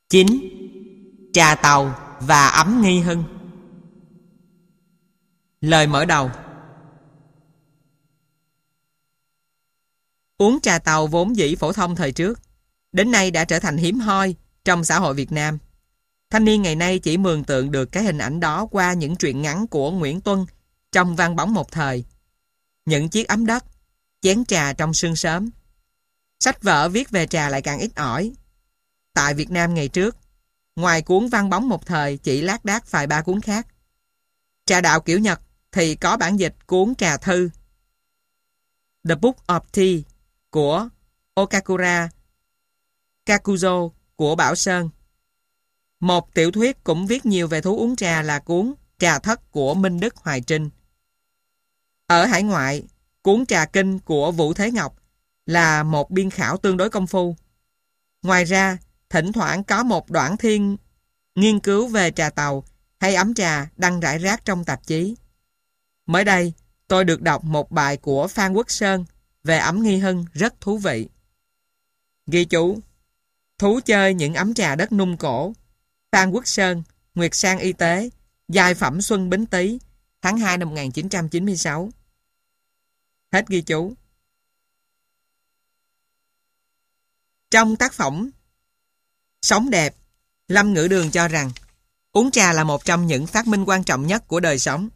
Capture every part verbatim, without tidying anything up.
chín. Trà tàu và ấm nghi hưng. Lời mở đầu. Uống trà tàu vốn dĩ phổ thông thời trước, đến nay đã trở thành hiếm hoi trong xã hội Việt Nam. Thanh niên ngày nay chỉ mường tượng được cái hình ảnh đó qua những truyện ngắn của Nguyễn Tuân trong Vang bóng một thời. Những chiếc ấm đất, chén trà trong sương sớm. Sách vở viết về trà lại càng ít ỏi. Tại Việt Nam ngày trước, ngoài cuốn Vang bóng một thời chỉ lác đác vài ba cuốn khác. Trà đạo kiểu Nhật thì có bản dịch cuốn Trà Thư The Book of Tea của Okakura Kakuzo của Bảo Sơn. Một tiểu thuyết cũng viết nhiều về thú uống trà là cuốn Trà Thất của Minh Đức Hoài Trinh. Ở hải ngoại, cuốn Trà Kinh của Vũ Thế Ngọc là một biên khảo tương đối công phu. Ngoài ra, thỉnh thoảng có một đoạn thiên nghiên cứu về trà tàu hay ấm trà đăng rải rác trong tạp chí. Mới đây, tôi được đọc một bài của Phan Quốc Sơn về ấm nghi hưng rất thú vị. Ghi chú: thú chơi những ấm trà đất Nung Cổ. Phan Quốc Sơn, Nguyệt Sang Y Tế, Giai phẩm Xuân Bính Tý, tháng hai năm một nghìn chín trăm chín mươi sáu. Hết ghi chú. Trong tác phẩm Sống Đẹp, Lâm Ngữ Đường cho rằng uống trà là một trong những phát minh quan trọng nhất của đời sống.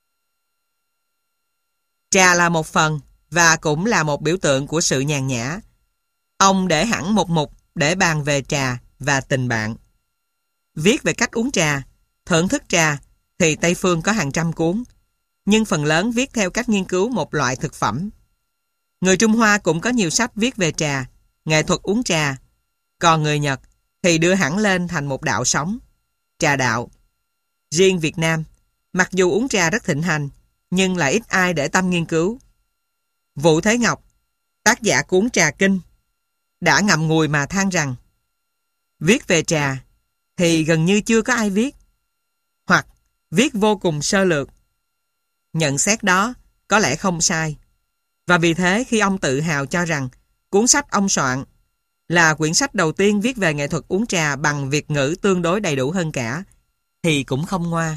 Trà là một phần và cũng là một biểu tượng của sự nhàn nhã. Ông để hẳn một mục để bàn về trà và tình bạn. Viết về cách uống trà, thưởng thức trà thì Tây Phương có hàng trăm cuốn, nhưng phần lớn viết theo cách nghiên cứu một loại thực phẩm. Người Trung Hoa cũng có nhiều sách viết về trà, nghệ thuật uống trà, còn người Nhật thì đưa hẳn lên thành một đạo sống, trà đạo. Riêng Việt Nam, mặc dù uống trà rất thịnh hành, nhưng lại ít ai để tâm nghiên cứu. Vũ Thế Ngọc, tác giả cuốn Trà Kinh, đã ngậm ngùi mà than rằng viết về trà thì gần như chưa có ai viết, hoặc viết vô cùng sơ lược. Nhận xét đó có lẽ không sai, và vì thế khi ông tự hào cho rằng cuốn sách ông soạn là quyển sách đầu tiên viết về nghệ thuật uống trà bằng Việt ngữ tương đối đầy đủ hơn cả, thì cũng không ngoa.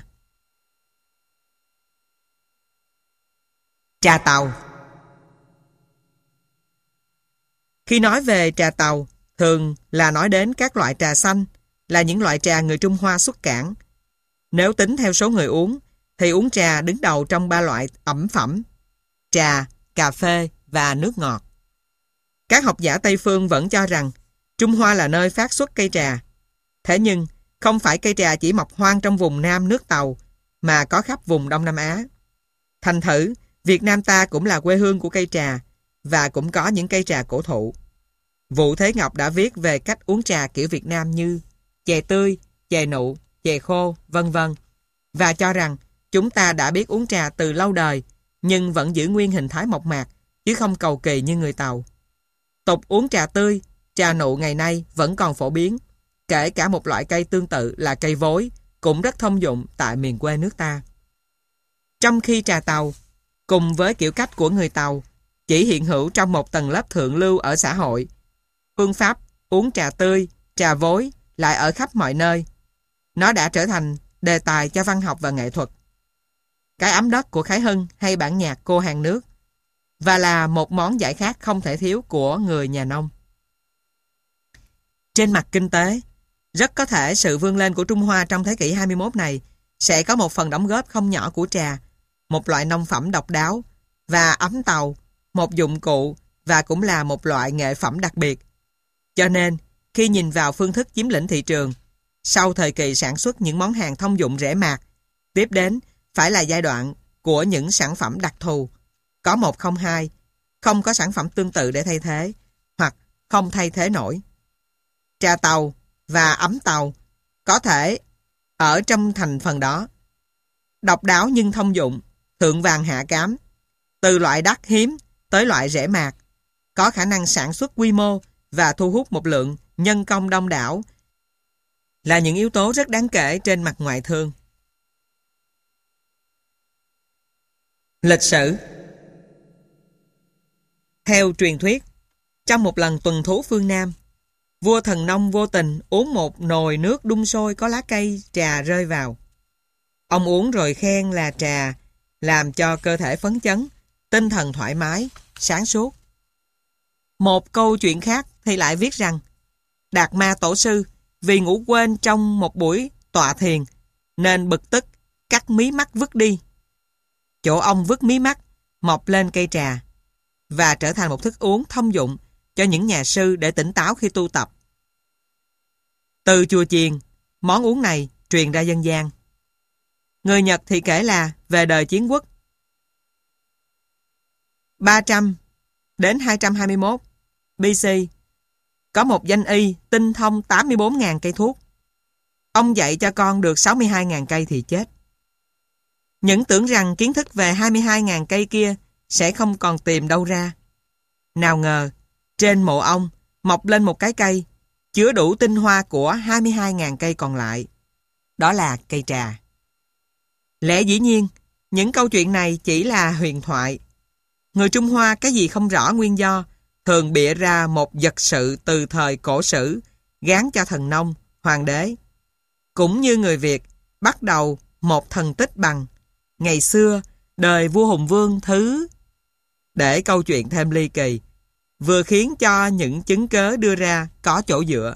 Trà tàu. Khi nói về trà tàu, thường là nói đến các loại trà xanh, là những loại trà người Trung Hoa xuất cảng. Nếu tính theo số người uống, thì uống trà đứng đầu trong ba loại ẩm phẩm: trà, cà phê và nước ngọt. Các học giả Tây Phương vẫn cho rằng Trung Hoa là nơi phát xuất cây trà. Thế nhưng, không phải cây trà chỉ mọc hoang trong vùng Nam nước Tàu, mà có khắp vùng Đông Nam Á. Thành thử, Việt Nam ta cũng là quê hương của cây trà, và cũng có những cây trà cổ thụ. Vũ Thế Ngọc đã viết về cách uống trà kiểu Việt Nam như chè tươi, chè nụ, chè khô, vân vân, và cho rằng chúng ta đã biết uống trà từ lâu đời, nhưng vẫn giữ nguyên hình thái mộc mạc, chứ không cầu kỳ như người Tàu. Tục uống trà tươi, trà nụ ngày nay vẫn còn phổ biến, kể cả một loại cây tương tự là cây vối, cũng rất thông dụng tại miền quê nước ta. Trong khi trà Tàu, cùng với kiểu cách của người Tàu, chỉ hiện hữu trong một tầng lớp thượng lưu ở xã hội, phương pháp uống trà tươi, trà vối lại ở khắp mọi nơi. Nó đã trở thành đề tài cho văn học và nghệ thuật. Cái ấm đất của Khải Hưng hay bản nhạc Cô Hàng Nước, và là một món giải khát không thể thiếu của người nhà nông. Trên mặt kinh tế, rất có thể sự vươn lên của Trung Hoa trong thế kỷ hai mươi mốt này sẽ có một phần đóng góp không nhỏ của trà, một loại nông phẩm độc đáo, và ấm tàu, một dụng cụ và cũng là một loại nghệ phẩm đặc biệt. Cho nên, khi nhìn vào phương thức chiếm lĩnh thị trường, sau thời kỳ sản xuất những món hàng thông dụng rẻ mạt, tiếp đến phải là giai đoạn của những sản phẩm đặc thù, có một không hai, không có sản phẩm tương tự để thay thế, hoặc không thay thế nổi. Trà Tàu và ấm tàu có thể ở trong thành phần đó. Độc đáo nhưng thông dụng, thượng vàng hạ cám, từ loại đắt hiếm tới loại rẻ mạt, có khả năng sản xuất quy mô và thu hút một lượng nhân công đông đảo, là những yếu tố rất đáng kể trên mặt ngoại thương. Lịch sử. Theo truyền thuyết, trong một lần tuần thú phương Nam, Vua thần nông vô tình uống một nồi nước đun sôi có lá cây trà rơi vào. Ông uống rồi khen là trà làm cho cơ thể phấn chấn, tinh thần thoải mái, sáng suốt. Một câu chuyện khác thì lại viết rằng Đạt Ma Tổ Sư vì ngủ quên trong một buổi tọa thiền nên bực tức cắt mí mắt vứt đi. Chỗ ông vứt mí mắt mọc lên cây trà và trở thành một thức uống thông dụng cho những nhà sư để tỉnh táo khi tu tập. Từ chùa chiền, món uống này truyền ra dân gian. Người Nhật thì kể là về đời Chiến Quốc ba trăm đến hai trăm hai mươi mốt bê xê có một danh y tinh thông tám mươi bốn nghìn cây thuốc. Ông dạy cho con được sáu mươi hai nghìn cây thì chết. Những tưởng rằng kiến thức về hai mươi hai nghìn cây kia sẽ không còn tìm đâu ra. Nào ngờ, trên mộ ông mọc lên một cái cây chứa đủ tinh hoa của hai mươi hai nghìn cây còn lại. Đó là cây trà. Lẽ dĩ nhiên, những câu chuyện này chỉ là huyền thoại. Người Trung Hoa cái gì không rõ nguyên do, thường bịa ra một vật sự từ thời cổ sử, gán cho thần nông, hoàng đế. Cũng như người Việt, bắt đầu một thần tích bằng ngày xưa, đời vua Hùng Vương thứ. Để câu chuyện thêm ly kỳ, vừa khiến cho những chứng cớ đưa ra có chỗ dựa.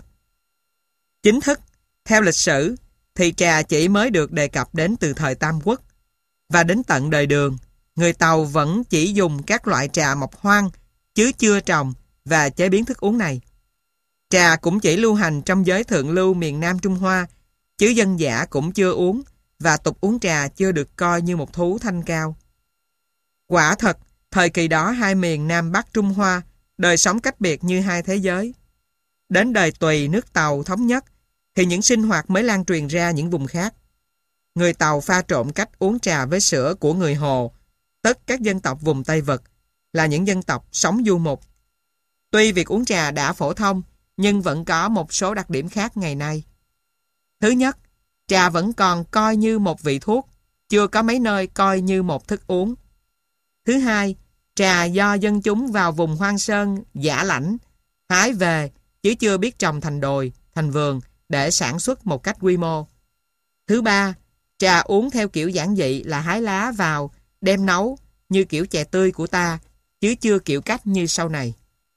Chính thức, theo lịch sử, thì trà chỉ mới được đề cập đến từ thời Tam Quốc. Và đến tận đời Đường, người Tàu vẫn chỉ dùng các loại trà mọc hoang, chứ chưa trồng và chế biến thức uống này. Trà cũng chỉ lưu hành trong giới thượng lưu miền Nam Trung Hoa, chứ dân dã cũng chưa uống, và tục uống trà chưa được coi như một thú thanh cao. Quả thật, thời kỳ đó hai miền Nam Bắc Trung Hoa đời sống cách biệt như hai thế giới. Đến đời Tùy nước Tàu thống nhất thì những sinh hoạt mới lan truyền ra những vùng khác. Người Tàu pha trộn cách uống trà với sữa của người Hồ, tức các dân tộc vùng Tây Vực, là những dân tộc sống du mục. Tuy việc uống trà đã phổ thông, nhưng vẫn có một số đặc điểm khác ngày nay. Thứ nhất, trà vẫn còn coi như một vị thuốc, chưa có mấy nơi coi như một thức uống. Thứ hai, trà do dân chúng vào vùng hoang sơn, dã lãnh, hái về, chứ chưa biết trồng thành đồi, thành vườn để sản xuất một cách quy mô. Thứ ba, trà uống theo kiểu giản dị là hái lá vào, đem nấu như kiểu chè tươi của ta, chứ chưa kiểu cách như sau này.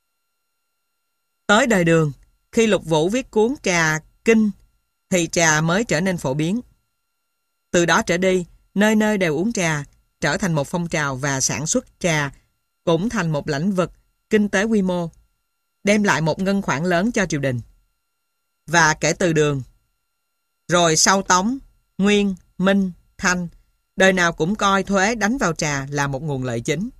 Tới đời Đường, khi Lục Vũ viết cuốn Trà Kinh, thì trà mới trở nên phổ biến. Từ đó trở đi, nơi nơi đều uống trà, trở thành một phong trào và sản xuất trà cũng thành một lĩnh vực kinh tế quy mô, đem lại một ngân khoản lớn cho triều đình. Và kể từ Đường, rồi sau Tống, Nguyên, Minh, Thanh, đời nào cũng coi thuế đánh vào trà là một nguồn lợi chính.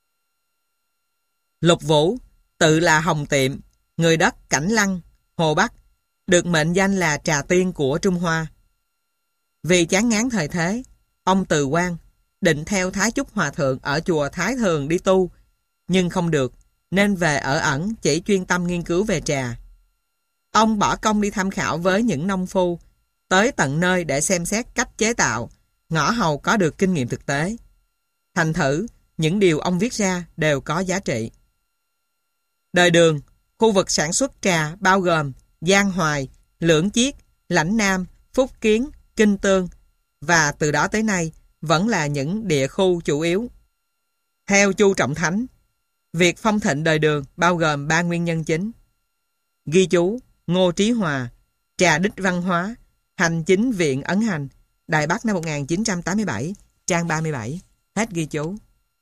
Lục Vũ, tự là Hồng Tiệm, người đất Cảnh Lăng, Hồ Bắc, được mệnh danh là trà tiên của Trung Hoa. Vì chán ngán thời thế, ông từ quan, định theo Thái Chúc Hòa Thượng ở chùa Thái Thường đi tu, nhưng không được, nên về ở ẩn chỉ chuyên tâm nghiên cứu về trà. Ông bỏ công đi tham khảo với những nông phu, tới tận nơi để xem xét cách chế tạo, ngõ hầu có được kinh nghiệm thực tế. Thành thử, những điều ông viết ra đều có giá trị. Đời Đường, khu vực sản xuất trà bao gồm Giang Hoài, Lưỡng Chiết, Lãnh Nam, Phúc Kiến, Kinh Tương, và từ đó tới nay vẫn là những địa khu chủ yếu. Theo Chu Trọng Thánh, việc phong thịnh đời Đường bao gồm ba nguyên nhân chính. Ghi chú Ngô Trí Hòa, Trà Đích Văn Hóa, Hành Chính Viện Ấn Hành, Đài Bắc năm một nghìn chín trăm tám mươi bảy, trang ba mươi bảy. Hết ghi chú.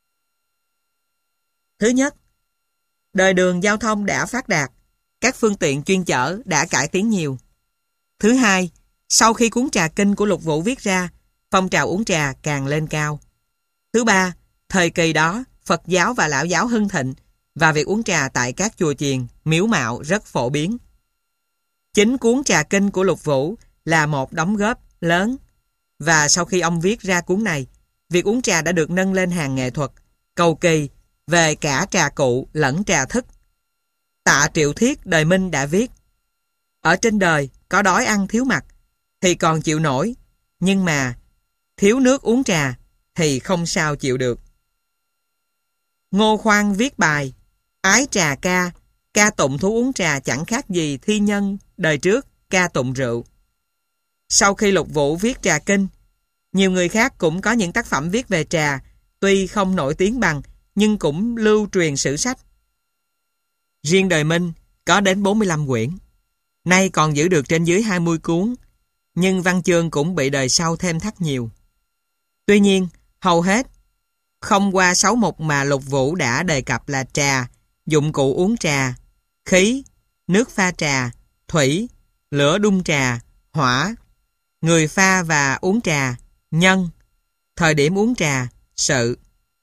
Thứ nhất, đời Đường giao thông đã phát đạt, các phương tiện chuyên chở đã cải tiến nhiều. Thứ hai, sau khi cuốn Trà Kinh của Lục Vũ viết ra, phong trào uống trà càng lên cao. Thứ ba, thời kỳ đó, Phật giáo và Lão giáo hưng thịnh, và việc uống trà tại các chùa chiền, miếu mạo rất phổ biến. Chính cuốn Trà Kinh của Lục Vũ là một đóng góp lớn, và sau khi ông viết ra cuốn này, việc uống trà đã được nâng lên hàng nghệ thuật, cầu kỳ, về cả trà cụ lẫn trà thức. Tạ Triệu Thiết đời Minh đã viết: ở trên đời có đói ăn thiếu mặc thì còn chịu nổi, nhưng mà thiếu nước uống trà thì không sao chịu được. Ngô Khoan viết bài Ái Trà Ca ca tụng thú uống trà chẳng khác gì thi nhân đời trước ca tụng rượu. Sau khi Lục Vũ viết Trà Kinh, nhiều người khác cũng có những tác phẩm viết về trà, tuy không nổi tiếng bằng, nhưng cũng lưu truyền sử sách. Riêng đời Minh có đến bốn mươi lăm quyển, nay còn giữ được trên dưới hai mươi cuốn, nhưng văn chương cũng bị đời sau thêm thắt nhiều. Tuy nhiên, hầu hết không qua sáu mục mà Lục Vũ đã đề cập là trà, dụng cụ uống trà, khí, nước pha trà, thủy, lửa đun trà, hỏa, người pha và uống trà, nhân, thời điểm uống trà, sự.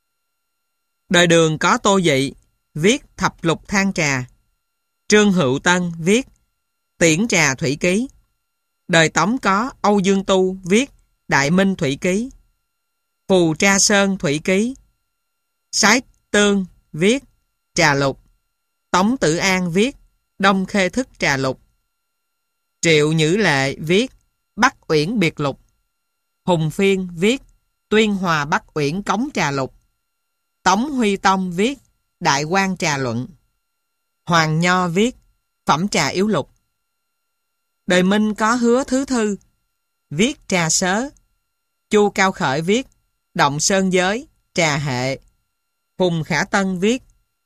Đời Đường có Tô Dị viết Thập Lục Thang Trà, Trương Hữu Tân viết Tiễn Trà Thủy Ký. Đời Tống có Âu Dương Tu viết Đại Minh Thủy Ký, Phù Tra Sơn Thủy Ký, Sái Tương viết Trà Lục, Tống Tử An viết Đông Khê Thức Trà Lục, Triệu Nhữ Lệ viết Bắc Uyển Biệt Lục, Hùng Phiên viết Tuyên Hòa Bắc Uyển Cống Trà Lục, Tống Huy Tông viết Đại Quan Trà Luận, Hoàng Nho viết Phẩm Trà Yếu Lục. Đời Minh có Hứa Thứ Thư viết Trà Sớ, Chu Cao Khởi viết Động Sơn Giới Trà Hệ, Phùng Khả Tân viết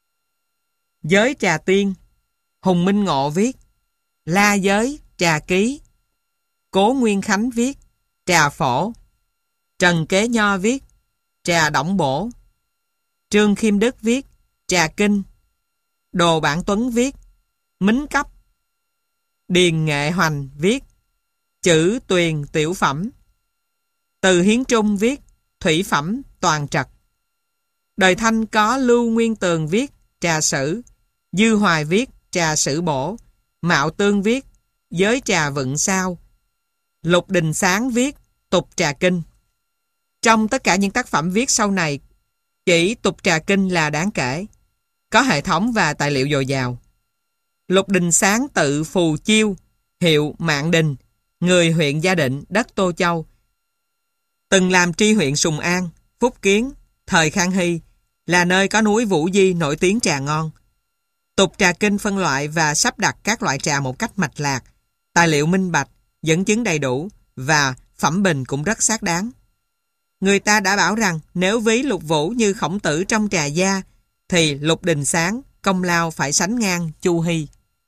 Giới Trà Tiên, Hùng Minh Ngộ viết La Giới Trà Ký, Cố Nguyên Khánh viết Trà Phổ, Trần Kế Nho viết Trà Đổng Bổ, Trương Khiêm Đức viết Trà Kinh, Đồ Bản Tuấn viết Mính Cấp, Điền Nghệ Hoành viết Chữ Tuyền Tiểu Phẩm, Từ Hiến Trung viết Thủy Phẩm Toàn Trật. Đời Thanh có Lưu Nguyên Tường viết Trà Sử, Dư Hoài viết Trà Sử Bổ, Mạo Tương viết Giới Trà Vựng Sao, Lục Đình Sáng viết Tục Trà Kinh. Trong tất cả những tác phẩm viết sau này, chỉ Tục Trà Kinh là đáng kể, có hệ thống và tài liệu dồi dào. Lục Đình Sáng tự Phù Chiêu, hiệu Mạng Đình, người huyện Gia Định, đất Tô Châu. Từng làm tri huyện Sùng An, Phúc Kiến, thời Khang Hy, là nơi có núi Vũ Di nổi tiếng trà ngon. Tục Trà Kinh phân loại và sắp đặt các loại trà một cách mạch lạc, tài liệu minh bạch, dẫn chứng đầy đủ và phẩm bình cũng rất xác đáng. Người ta đã bảo rằng nếu ví Lục Vũ như Khổng Tử trong trà gia, thì Lục Đình Sáng công lao phải sánh ngang Chu Hy.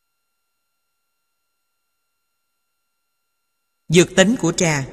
Dược tính của trà.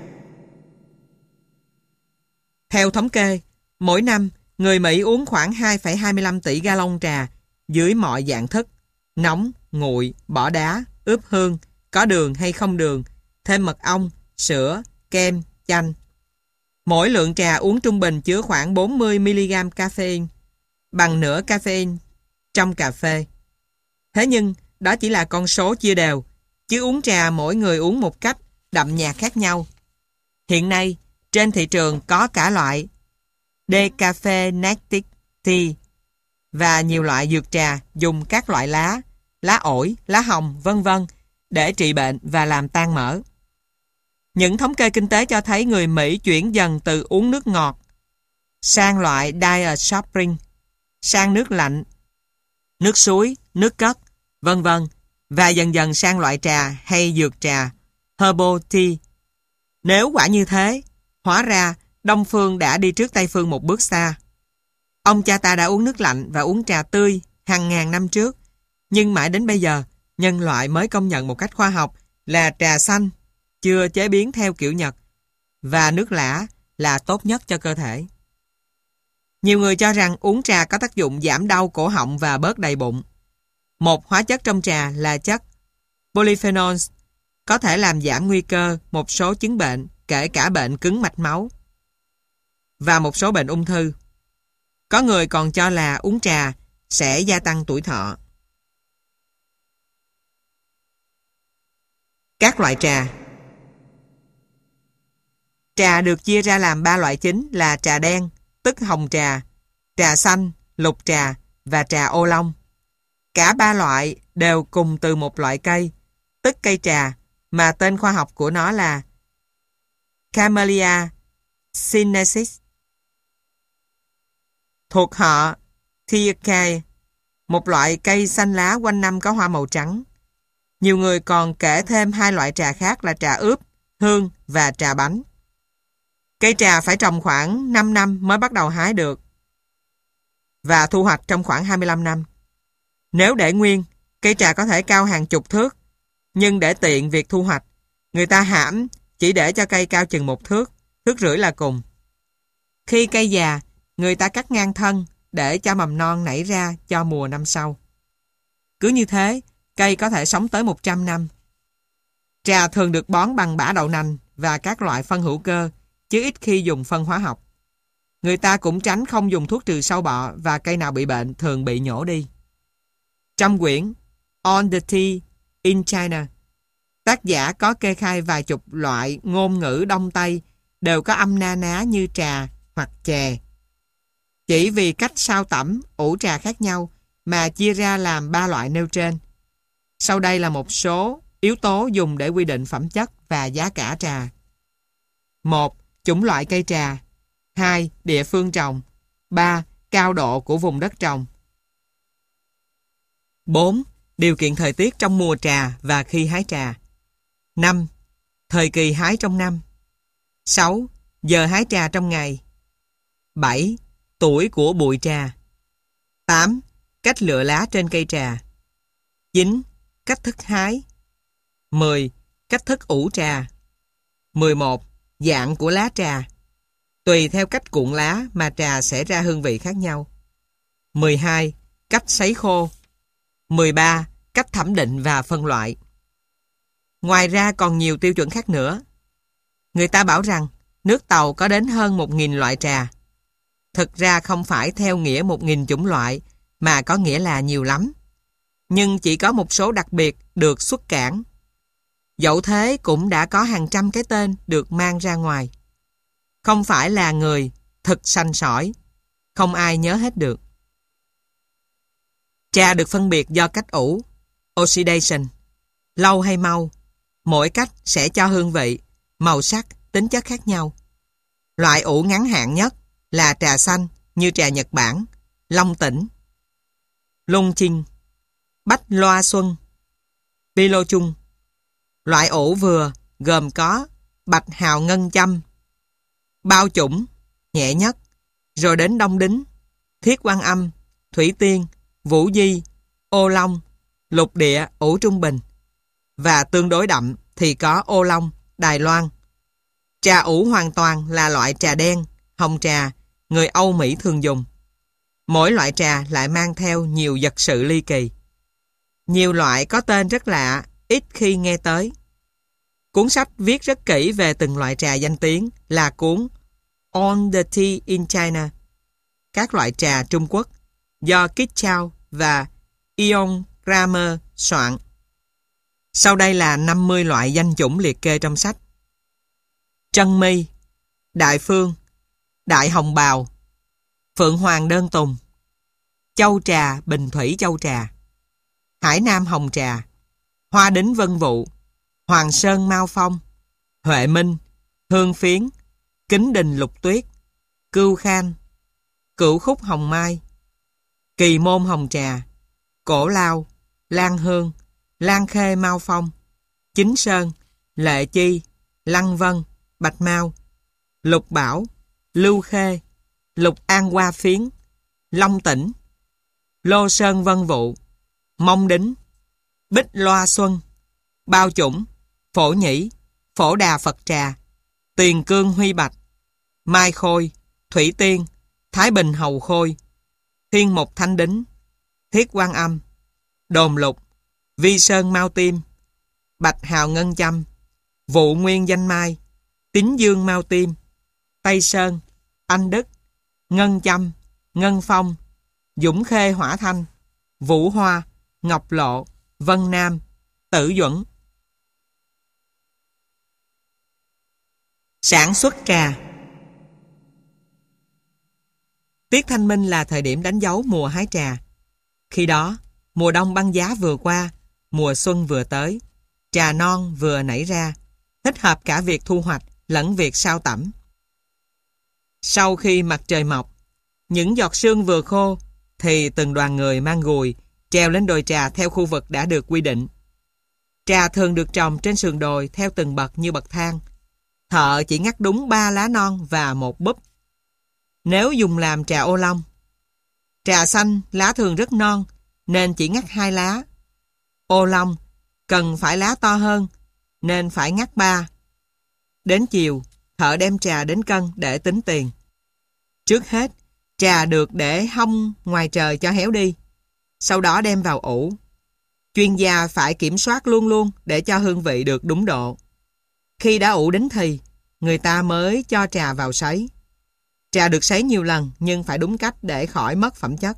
Theo thống kê, mỗi năm người Mỹ uống khoảng hai phẩy hai mươi lăm tỷ gallon trà dưới mọi dạng thức, nóng, nguội, bỏ đá, ướp hương, có đường hay không đường, thêm mật ong, sữa, kem, chanh. Mỗi lượng trà uống trung bình chứa khoảng bốn mươi mi-li-gam caffeine, bằng nửa caffeine trong cà phê. Thế nhưng, đó chỉ là con số chia đều, chứ uống trà mỗi người uống một cách đậm nhạt khác nhau. Hiện nay, trên thị trường có cả loại Decaffeinated tea và nhiều loại dược trà dùng các loại lá, lá ổi, lá hồng, vân vân để trị bệnh và làm tan mỡ. Những thống kê kinh tế cho thấy người Mỹ chuyển dần từ uống nước ngọt sang loại diet shopping, sang nước lạnh, nước suối, nước cất, vân vân, và dần dần sang loại trà hay dược trà, herbal tea. Nếu quả như thế, hóa ra Đông Phương đã đi trước Tây Phương một bước xa. Ông cha ta đã uống nước lạnh và uống trà tươi hàng ngàn năm trước, nhưng mãi đến bây giờ, nhân loại mới công nhận một cách khoa học là trà xanh, chưa chế biến theo kiểu Nhật, và nước lã là tốt nhất cho cơ thể. Nhiều người cho rằng uống trà có tác dụng giảm đau cổ họng và bớt đầy bụng. Một hóa chất trong trà là chất polyphenols, có thể làm giảm nguy cơ một số chứng bệnh, kể cả bệnh cứng mạch máu và một số bệnh ung thư. Có người còn cho là uống trà sẽ gia tăng tuổi thọ. Các loại trà. Trà được chia ra làm ba loại chính là trà đen, tức hồng trà, trà xanh, lục trà và trà ô long. Cả ba loại đều cùng từ một loại cây, tức cây trà, mà tên khoa học của nó là Camellia sinensis, thuộc họ Thiercae, một loại cây xanh lá quanh năm có hoa màu trắng. Nhiều người còn kể thêm hai loại trà khác là trà ướp, hương và trà bánh. Cây trà phải trồng khoảng năm năm mới bắt đầu hái được và thu hoạch trong khoảng hai mươi lăm năm. Nếu để nguyên, cây trà có thể cao hàng chục thước, nhưng để tiện việc thu hoạch, người ta hãm chỉ để cho cây cao chừng một thước, thước rưỡi là cùng. Khi cây già, người ta cắt ngang thân để cho mầm non nảy ra cho mùa năm sau. Cứ như thế, cây có thể sống tới một trăm năm. Trà thường được bón bằng bã đậu nành và các loại phân hữu cơ, chứ ít khi dùng phân hóa học. Người ta cũng tránh không dùng thuốc trừ sâu bọ và cây nào bị bệnh thường bị nhổ đi. Trong quyển On the Tea in China, tác giả có kê khai vài chục loại ngôn ngữ Đông Tây đều có âm na ná như trà hoặc chè. Chỉ vì cách sao tẩm, ủ trà khác nhau mà chia ra làm ba loại nêu trên. Sau đây là một số yếu tố dùng để quy định phẩm chất và giá cả trà. một. Chủng loại cây trà. hai. Địa phương trồng. ba. Cao độ của vùng đất trồng. bốn. Điều kiện thời tiết trong mùa trà và khi hái trà. năm. Thời kỳ hái trong năm. sáu. Giờ hái trà trong ngày. bảy. Tuổi của bụi trà. tám. Cách lựa lá trên cây trà. chín. Cách thức hái. mười. Cách thức ủ trà. mười một. Dạng của lá trà. Tùy theo cách cuộn lá mà trà sẽ ra hương vị khác nhau. mười hai. Cách sấy khô. mười ba. Cách thẩm định và phân loại. Ngoài ra còn nhiều tiêu chuẩn khác nữa. Người ta bảo rằng nước Tàu có đến hơn một nghìn loại trà. Thực ra không phải theo nghĩa một nghìn chủng loại, mà có nghĩa là nhiều lắm. Nhưng chỉ có một số đặc biệt được xuất cảng. Dẫu thế cũng đã có hàng trăm cái tên được mang ra ngoài. Không phải là người thực sành sỏi, không ai nhớ hết được. Trà được phân biệt do cách ủ, oxidation, lâu hay mau. Mỗi cách sẽ cho hương vị, màu sắc, tính chất khác nhau. Loại ủ ngắn hạn nhất là trà xanh như trà Nhật Bản, Long Tỉnh, Lung Chinh, Bách Loa Xuân, Pilo Chung. Loại ủ vừa gồm có Bạch Hào Ngân Châm, Bao Chủng, nhẹ nhất, rồi đến Đông Đính, Thiết Quan Âm, Thủy Tiên, Vũ Di, Ô Long, Lục Địa ủ trung bình. Và tương đối đậm thì có Ô Long, Đài Loan. Trà ủ hoàn toàn là loại trà đen, hồng trà, người Âu Mỹ thường dùng. Mỗi loại trà lại mang theo nhiều vật sự ly kỳ. Nhiều loại có tên rất lạ, ít khi nghe tới. Cuốn sách viết rất kỹ về từng loại trà danh tiếng là cuốn On the Tea in China, các loại trà Trung Quốc, do Kit Chow và Ion Kramer soạn. Sau đây là năm mươi loại danh chủng liệt kê trong sách. Trân mi, Đại Phương, Đại Hồng Bào, Phượng Hoàng Đơn Tùng, Châu Trà Bình Thủy Châu Trà, Hải Nam Hồng Trà, Hoa Đính Vân Vụ, Hoàng Sơn Mao Phong, Huệ Minh, Hương Phiến, Kính Đình Lục Tuyết, Cưu Khanh, Cửu Khúc Hồng Mai, Kỳ Môn Hồng Trà, Cổ Lao, Lan Hương, Lan Khê Mao Phong, Chính Sơn, Lệ Chi, Lăng Vân, Bạch Mao, Lục Bảo, Lưu Khê, Lục An Hoa Phiến, Long Tỉnh, Lô Sơn Vân Vụ, Mông Đính, Bích Loa Xuân, Bao Chủng, Phổ Nhĩ, Phổ Đà Phật Trà, Tiền Cương Huy Bạch, Mai Khôi, Thủy Tiên, Thái Bình Hầu Khôi, Thiên Mục Thanh Đính, Thiết Quan Âm, Đồn Lục, Vi Sơn Mao Tim, Bạch Hào Ngân Châm, Vụ Nguyên Danh Mai, Tín Dương Mao Tim, Tây Sơn, Anh Đức, Ngân Châm, Ngân Phong, Dũng Khê Hỏa Thanh, Vũ Hoa, Ngọc Lộ, Vân Nam, Tử Duẩn. Sản xuất trà. Tiết Thanh Minh là thời điểm đánh dấu mùa hái trà. Khi đó, mùa đông băng giá vừa qua, mùa xuân vừa tới, trà non vừa nảy ra, thích hợp cả việc thu hoạch lẫn việc sao tẩm. Sau khi mặt trời mọc, những giọt sương vừa khô thì từng đoàn người mang gùi treo lên đồi trà theo khu vực đã được quy định. Trà thường được trồng trên sườn đồi theo từng bậc như bậc thang. Thợ chỉ ngắt đúng ba lá non và một búp. Nếu dùng làm trà ô long, trà xanh lá thường rất non nên chỉ ngắt hai lá. Ô long cần phải lá to hơn nên phải ngắt ba. Đến chiều, thợ đem trà đến cân để tính tiền. Trước hết, trà được để hong ngoài trời cho héo đi, sau đó đem vào ủ. Chuyên gia phải kiểm soát luôn luôn để cho hương vị được đúng độ. Khi đã ủ đến thì, người ta mới cho trà vào sấy. Trà được sấy nhiều lần nhưng phải đúng cách để khỏi mất phẩm chất.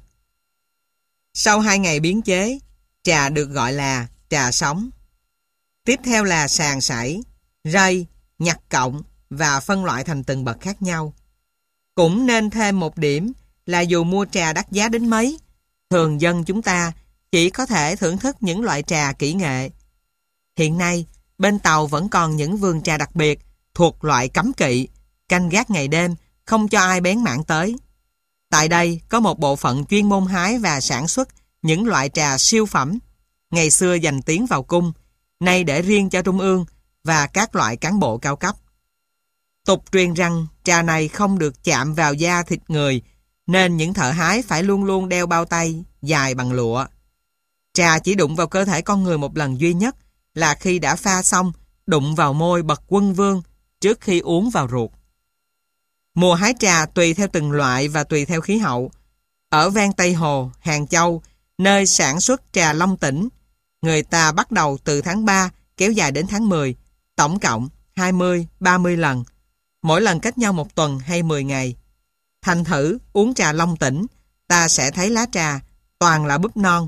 Sau hai ngày biến chế, trà được gọi là trà sống. Tiếp theo là sàng sảy, rây, nhặt cọng và phân loại thành từng bậc khác nhau. Cũng nên thêm một điểm là dù mua trà đắt giá đến mấy, thường dân chúng ta chỉ có thể thưởng thức những loại trà kỹ nghệ. Hiện nay, bên Tàu vẫn còn những vườn trà đặc biệt thuộc loại cấm kỵ, canh gác ngày đêm, không cho ai bén mảng tới. Tại đây có một bộ phận chuyên môn hái và sản xuất những loại trà siêu phẩm, ngày xưa dành tiếng vào cung, nay để riêng cho trung ương và các loại cán bộ cao cấp. Tục truyền rằng trà này không được chạm vào da thịt người, nên những thợ hái phải luôn luôn đeo bao tay dài bằng lụa. Trà chỉ đụng vào cơ thể con người một lần duy nhất là khi đã pha xong, đụng vào môi bậc quân vương trước khi uống vào ruột. Mùa hái trà tùy theo từng loại và tùy theo khí hậu. Ở ven Tây Hồ, Hàng Châu, nơi sản xuất trà Long Tỉnh, người ta bắt đầu từ tháng ba kéo dài đến tháng mười, tổng cộng hai mươi, ba mươi lần, mỗi lần cách nhau một tuần hay mười ngày. Thành thử uống trà Long Tỉnh, ta sẽ thấy lá trà toàn là búp non.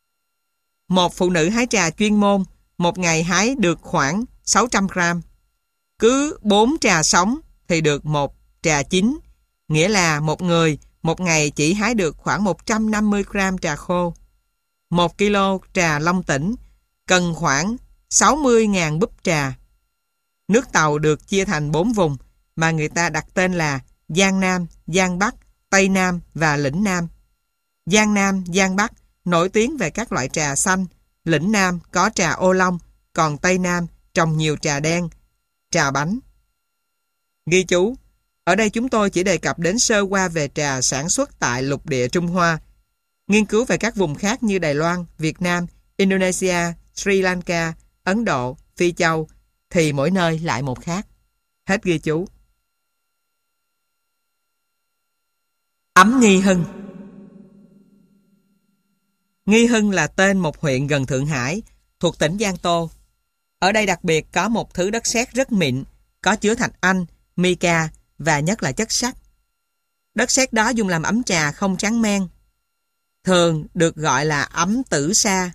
Một phụ nữ hái trà chuyên môn, một ngày hái được khoảng sáu trăm gram. Cứ bốn trà sống thì được một trà chín, nghĩa là một người một ngày chỉ hái được khoảng một trăm năm mươi gram trà khô. Một kilo trà Long Tỉnh cần khoảng sáu mươi nghìn búp trà. Nước Tàu được chia thành bốn vùng mà người ta đặt tên là Giang Nam, Giang Bắc, Tây Nam và Lĩnh Nam. Giang Nam, Giang Bắc nổi tiếng về các loại trà xanh, Lĩnh Nam có trà ô long, còn Tây Nam trồng nhiều trà đen, trà bánh. Ghi chú, ở đây chúng tôi chỉ đề cập đến sơ qua về trà sản xuất tại lục địa Trung Hoa. Nghiên cứu về các vùng khác như Đài Loan, Việt Nam, Indonesia, Sri Lanka, Ấn Độ, Phi Châu thì mỗi nơi lại một khác. Hết ghi chú. Ấm Nghi Hưng. Nghi Hưng là tên một huyện gần Thượng Hải, thuộc tỉnh Giang Tô. Ở đây đặc biệt có một thứ đất sét rất mịn, có chứa thạch anh, mica và nhất là chất sắt. Đất sét đó dùng làm ấm trà không tráng men, thường được gọi là ấm tử sa.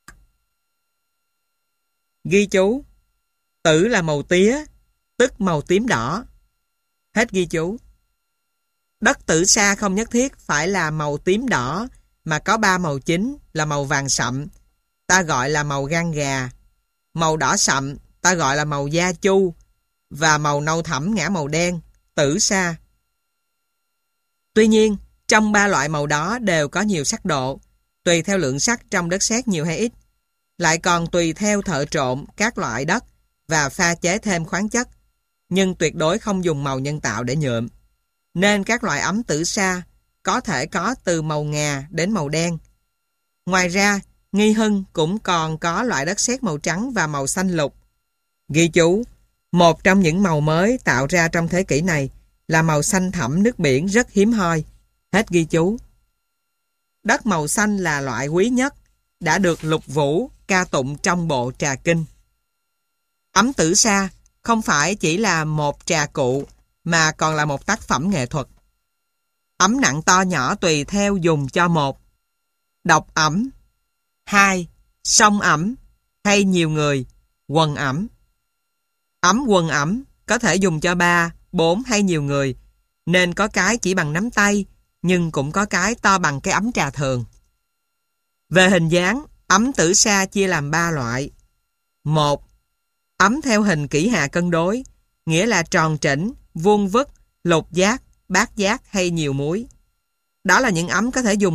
Ghi chú, tử là màu tía, tức màu tím đỏ. Hết ghi chú. Đất tử sa không nhất thiết phải là màu tím đỏ, mà có ba màu chính là màu vàng sậm, ta gọi là màu gan gà, màu đỏ sậm, ta gọi là màu da chu, và màu nâu thẫm ngã màu đen, tử sa. Tuy nhiên, trong ba loại màu đó đều có nhiều sắc độ, tùy theo lượng sắt trong đất sét nhiều hay ít, lại còn tùy theo thợ trộn các loại đất và pha chế thêm khoáng chất, nhưng tuyệt đối không dùng màu nhân tạo để nhuộm. Nên các loại ấm tử sa có thể có từ màu ngà đến màu đen. Ngoài ra, Nghi Hưng cũng còn có loại đất sét màu trắng và màu xanh lục. Ghi chú, một trong những màu mới tạo ra trong thế kỷ này là màu xanh thẳm nước biển rất hiếm hoi. Hết ghi chú. Đất màu xanh là loại quý nhất, đã được Lục Vũ ca tụng trong bộ Trà Kinh. Ấm tử sa không phải chỉ là một trà cụ mà còn là một tác phẩm nghệ thuật. Ấm nặng to nhỏ tùy theo dùng cho một, độc ẩm, hai, song ẩm, hay nhiều người, quần ẩm. Ấm quần ẩm có thể dùng cho ba, bốn hay nhiều người, nên có cái chỉ bằng nắm tay, nhưng cũng có cái to bằng cái ấm trà thường. Về hình dáng, ấm tử sa chia làm ba loại. Một, ấm theo hình kỷ hà cân đối, nghĩa là tròn trĩnh, vuông vức, lục giác, bát giác hay nhiều múi. Đó là những ấm có thể dùng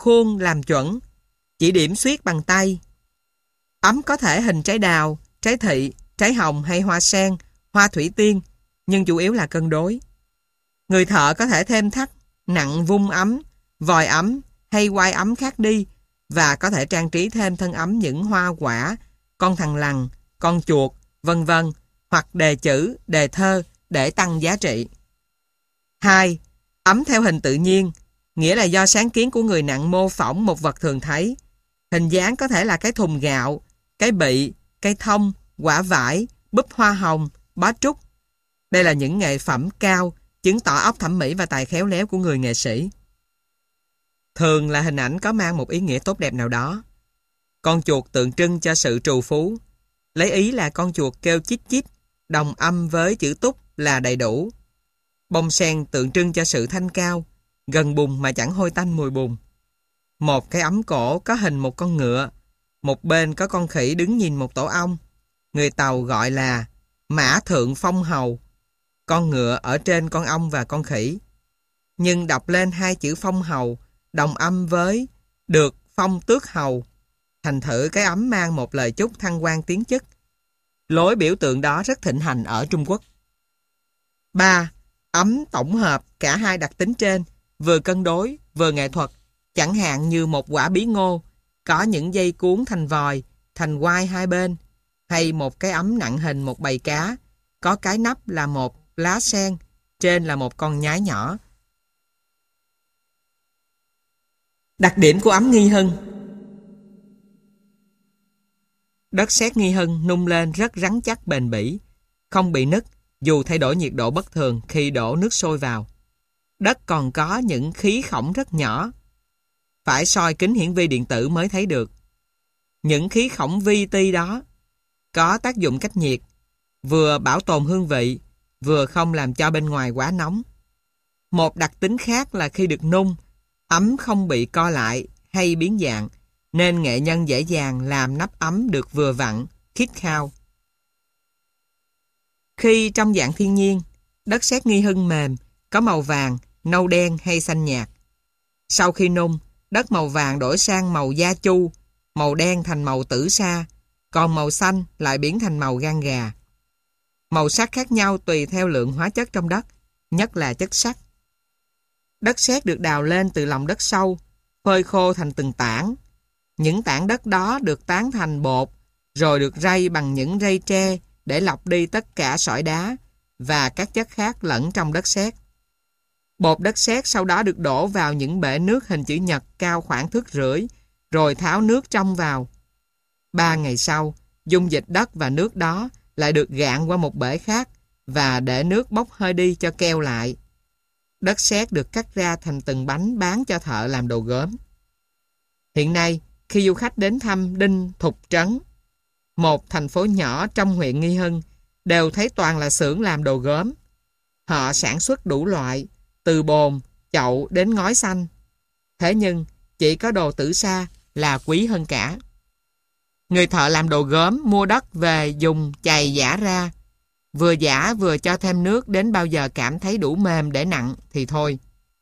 khuôn làm chuẩn, chỉ điểm xuyết bằng tay. Ấm có thể hình trái đào, trái thị, trái hồng hay hoa sen, hoa thủy tiên, nhưng chủ yếu là cân đối. Người thợ có thể thêm thắt, nặng vung ấm, vòi ấm hay quai ấm khác đi, và có thể trang trí thêm thân ấm những hoa quả, con thằn lằn, con chuột, vân vân, hoặc đề chữ, đề thơ để tăng giá trị. hai. Ấm theo hình tự nhiên, nghĩa là do sáng kiến của người nặng mô phỏng một vật thường thấy. Hình dáng có thể là cái thùng gạo, cái bị, cây thông, quả vải, búp hoa hồng, bó trúc. Đây là những nghệ phẩm cao, chứng tỏ óc thẩm mỹ và tài khéo léo của người nghệ sĩ. Thường là hình ảnh có mang một ý nghĩa tốt đẹp nào đó. Con chuột tượng trưng cho sự trù phú. Lấy ý là con chuột kêu chít chít, đồng âm với chữ túc là đầy đủ. Bông sen tượng trưng cho sự thanh cao, gần bùn mà chẳng hôi tanh mùi bùn. Một cái ấm cổ có hình một con ngựa, một bên có con khỉ đứng nhìn một tổ ong. Người Tàu gọi là mã thượng phong hầu, con ngựa ở trên con ong và con khỉ. Nhưng đọc lên hai chữ phong hầu đồng âm với được phong tước hầu, thành thử cái ấm mang một lời chúc thăng quan tiến chức. Lối biểu tượng đó rất thịnh hành ở Trung Quốc. ba. Ấm tổng hợp cả hai đặc tính trên, vừa cân đối, vừa nghệ thuật, chẳng hạn như một quả bí ngô, có những dây cuốn thành vòi, thành quai hai bên, hay một cái ấm nặng hình một bầy cá, có cái nắp là một lá sen, trên là một con nhái nhỏ. Đặc điểm của ấm Nghi Hưng. Đất sét Nghi Hưng nung lên rất rắn chắc bền bỉ, không bị nứt dù thay đổi nhiệt độ bất thường khi đổ nước sôi vào. Đất còn có những khí khổng rất nhỏ, phải soi kính hiển vi điện tử mới thấy được. Những khí khổng vi ti đó có tác dụng cách nhiệt, vừa bảo tồn hương vị, vừa không làm cho bên ngoài quá nóng. Một đặc tính khác là khi được nung, ấm không bị co lại hay biến dạng, nên nghệ nhân dễ dàng làm nắp ấm được vừa vặn, khít khao. Khi trong dạng thiên nhiên, đất sét Nghi Hưng mềm, có màu vàng, nâu đen hay xanh nhạt. Sau khi nung, đất màu vàng đổi sang màu da chu, màu đen thành màu tử sa, còn màu xanh lại biến thành màu gan gà. Màu sắc khác nhau tùy theo lượng hóa chất trong đất, nhất là chất sắt. Đất sét được đào lên từ lòng đất sâu, phơi khô thành từng tảng. Những tảng đất đó được tán thành bột, rồi được rây bằng những rây tre để lọc đi tất cả sỏi đá và các chất khác lẫn trong đất sét. Bột đất sét sau đó được đổ vào những bể nước hình chữ nhật cao khoảng thước rưỡi, rồi tháo nước trong vào. Ba ngày sau, dung dịch đất và nước đó lại được gạn qua một bể khác và để nước bốc hơi đi cho keo lại. Đất sét được cắt ra thành từng bánh bán cho thợ làm đồ gốm. Hiện nay, khi du khách đến thăm Đinh Thục Trấn, một thành phố nhỏ trong huyện Nghi Hưng, đều thấy toàn là xưởng làm đồ gốm. Họ sản xuất đủ loại, từ bồn, chậu đến ngói xanh. Thế nhưng, chỉ có đồ tử sa là quý hơn cả. Người thợ làm đồ gốm mua đất về dùng chày giã ra. Vừa giã vừa cho thêm nước đến bao giờ cảm thấy đủ mềm để nặng thì thôi.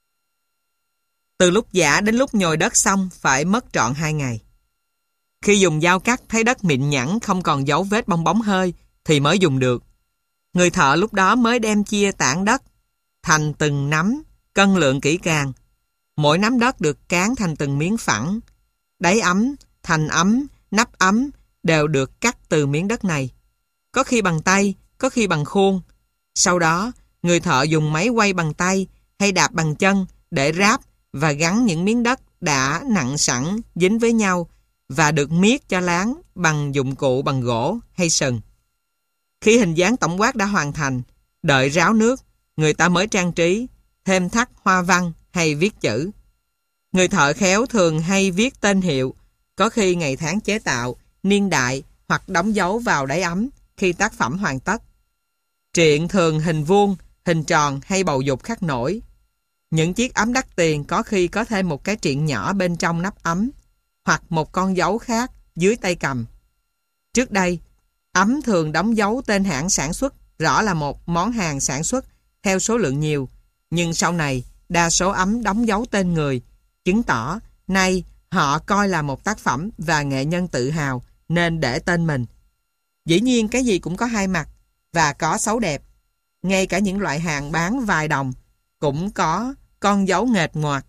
Từ lúc giã đến lúc nhồi đất xong phải mất trọn hai ngày. Khi dùng dao cắt thấy đất mịn nhẵn không còn dấu vết bong bóng hơi thì mới dùng được. Người thợ lúc đó mới đem chia tảng đất thành từng nắm, cân lượng kỹ càng. Mỗi nắm đất được cán thành từng miếng phẳng. Đáy ấm, thành ấm, nắp ấm đều được cắt từ miếng đất này. Có khi bằng tay, có khi bằng khuôn. Sau đó, người thợ dùng máy quay bằng tay hay đạp bằng chân để ráp và gắn những miếng đất đã nặng sẵn dính với nhau và được miết cho láng bằng dụng cụ bằng gỗ hay sừng. Khi hình dáng tổng quát đã hoàn thành, đợi ráo nước, người ta mới trang trí, thêm thắt hoa văn hay viết chữ. Người thợ khéo thường hay viết tên hiệu, có khi ngày tháng chế tạo, niên đại hoặc đóng dấu vào đáy ấm khi tác phẩm hoàn tất. Triện thường hình vuông, hình tròn hay bầu dục khắc nổi. Những chiếc ấm đắt tiền có khi có thêm một cái triện nhỏ bên trong nắp ấm hoặc một con dấu khác dưới tay cầm. Trước đây, ấm thường đóng dấu tên hãng sản xuất, rõ là một món hàng sản xuất theo số lượng nhiều, nhưng sau này đa số ấm đóng dấu tên người, chứng tỏ nay họ coi là một tác phẩm và nghệ nhân tự hào nên để tên mình. Dĩ nhiên cái gì cũng có hai mặt và có xấu đẹp. Ngay cả những loại hàng bán vài đồng cũng có con dấu nghệt ngoạc.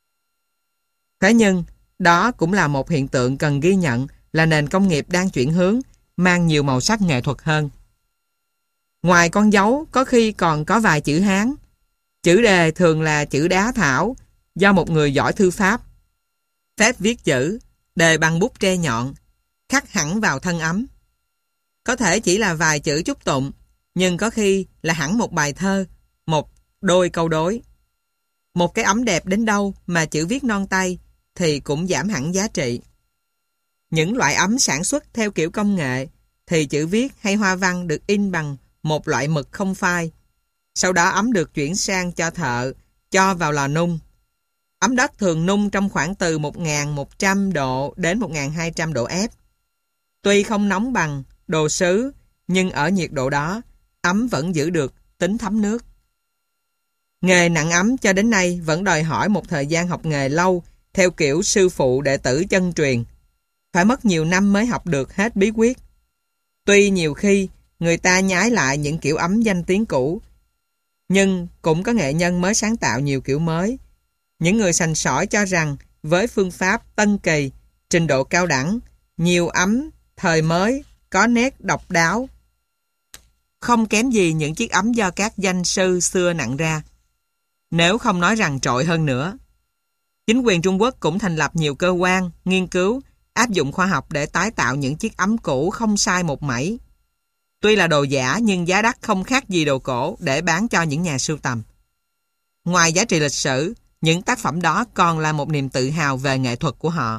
Thế nhưng, đó cũng là một hiện tượng cần ghi nhận là nền công nghiệp đang chuyển hướng, mang nhiều màu sắc nghệ thuật hơn. Ngoài con dấu, có khi còn có vài chữ Hán. Chữ đề thường là chữ đá thảo, do một người giỏi thư pháp. Phép viết chữ, đề bằng bút tre nhọn, khắc hẳn vào thân ấm. Có thể chỉ là vài chữ chúc tụng, nhưng có khi là hẳn một bài thơ, một đôi câu đối. Một cái ấm đẹp đến đâu mà chữ viết non tay thì cũng giảm hẳn giá trị. Những loại ấm sản xuất theo kiểu công nghệ thì chữ viết hay hoa văn được in bằng một loại mực không phai. Sau đó ấm được chuyển sang cho thợ, cho vào lò nung. Ấm đất thường nung trong khoảng từ một nghìn một trăm độ đến một nghìn hai trăm độ ép. Tuy không nóng bằng đồ sứ, nhưng ở nhiệt độ đó, ấm vẫn giữ được tính thấm nước. Nghề nặng ấm cho đến nay vẫn đòi hỏi một thời gian học nghề lâu theo kiểu sư phụ đệ tử chân truyền. Phải mất nhiều năm mới học được hết bí quyết. Tuy nhiều khi người ta nhái lại những kiểu ấm danh tiếng cũ, nhưng cũng có nghệ nhân mới sáng tạo nhiều kiểu mới. Những người sành sỏi cho rằng với phương pháp tân kỳ, trình độ cao đẳng, nhiều ấm thời mới có nét độc đáo, không kém gì những chiếc ấm do các danh sư xưa nặng ra. Nếu không nói rằng trội hơn nữa. Chính quyền Trung Quốc cũng thành lập nhiều cơ quan, nghiên cứu, áp dụng khoa học để tái tạo những chiếc ấm cũ không sai một mảy. Tuy là đồ giả nhưng giá đắt không khác gì đồ cổ để bán cho những nhà sưu tầm. Ngoài giá trị lịch sử, những tác phẩm đó còn là một niềm tự hào về nghệ thuật của họ.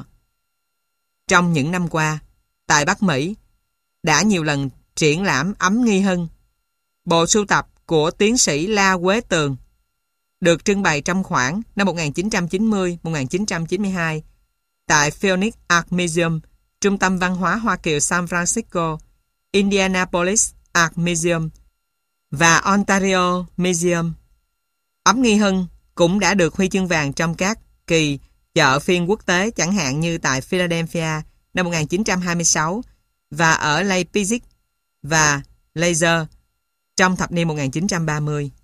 Trong những năm qua, tại Bắc Mỹ, đã nhiều lần triển lãm ấm Nghi Hưng. Bộ sưu tập của tiến sĩ La Quế Tường được trưng bày trong khoảng năm một nghìn chín trăm chín mươi đến một nghìn chín trăm chín mươi hai tại Phoenix Art Museum, Trung tâm Văn hóa Hoa Kiều San Francisco, Indianapolis Art Museum và Ontario Museum. Ấm Nghi Hưng cũng đã được huy chương vàng trong các kỳ chợ phiên quốc tế, chẳng hạn như tại Philadelphia năm một nghìn chín trăm hai mươi sáu và ở Leipzig và Lezer trong thập niên một nghìn chín trăm ba mươi.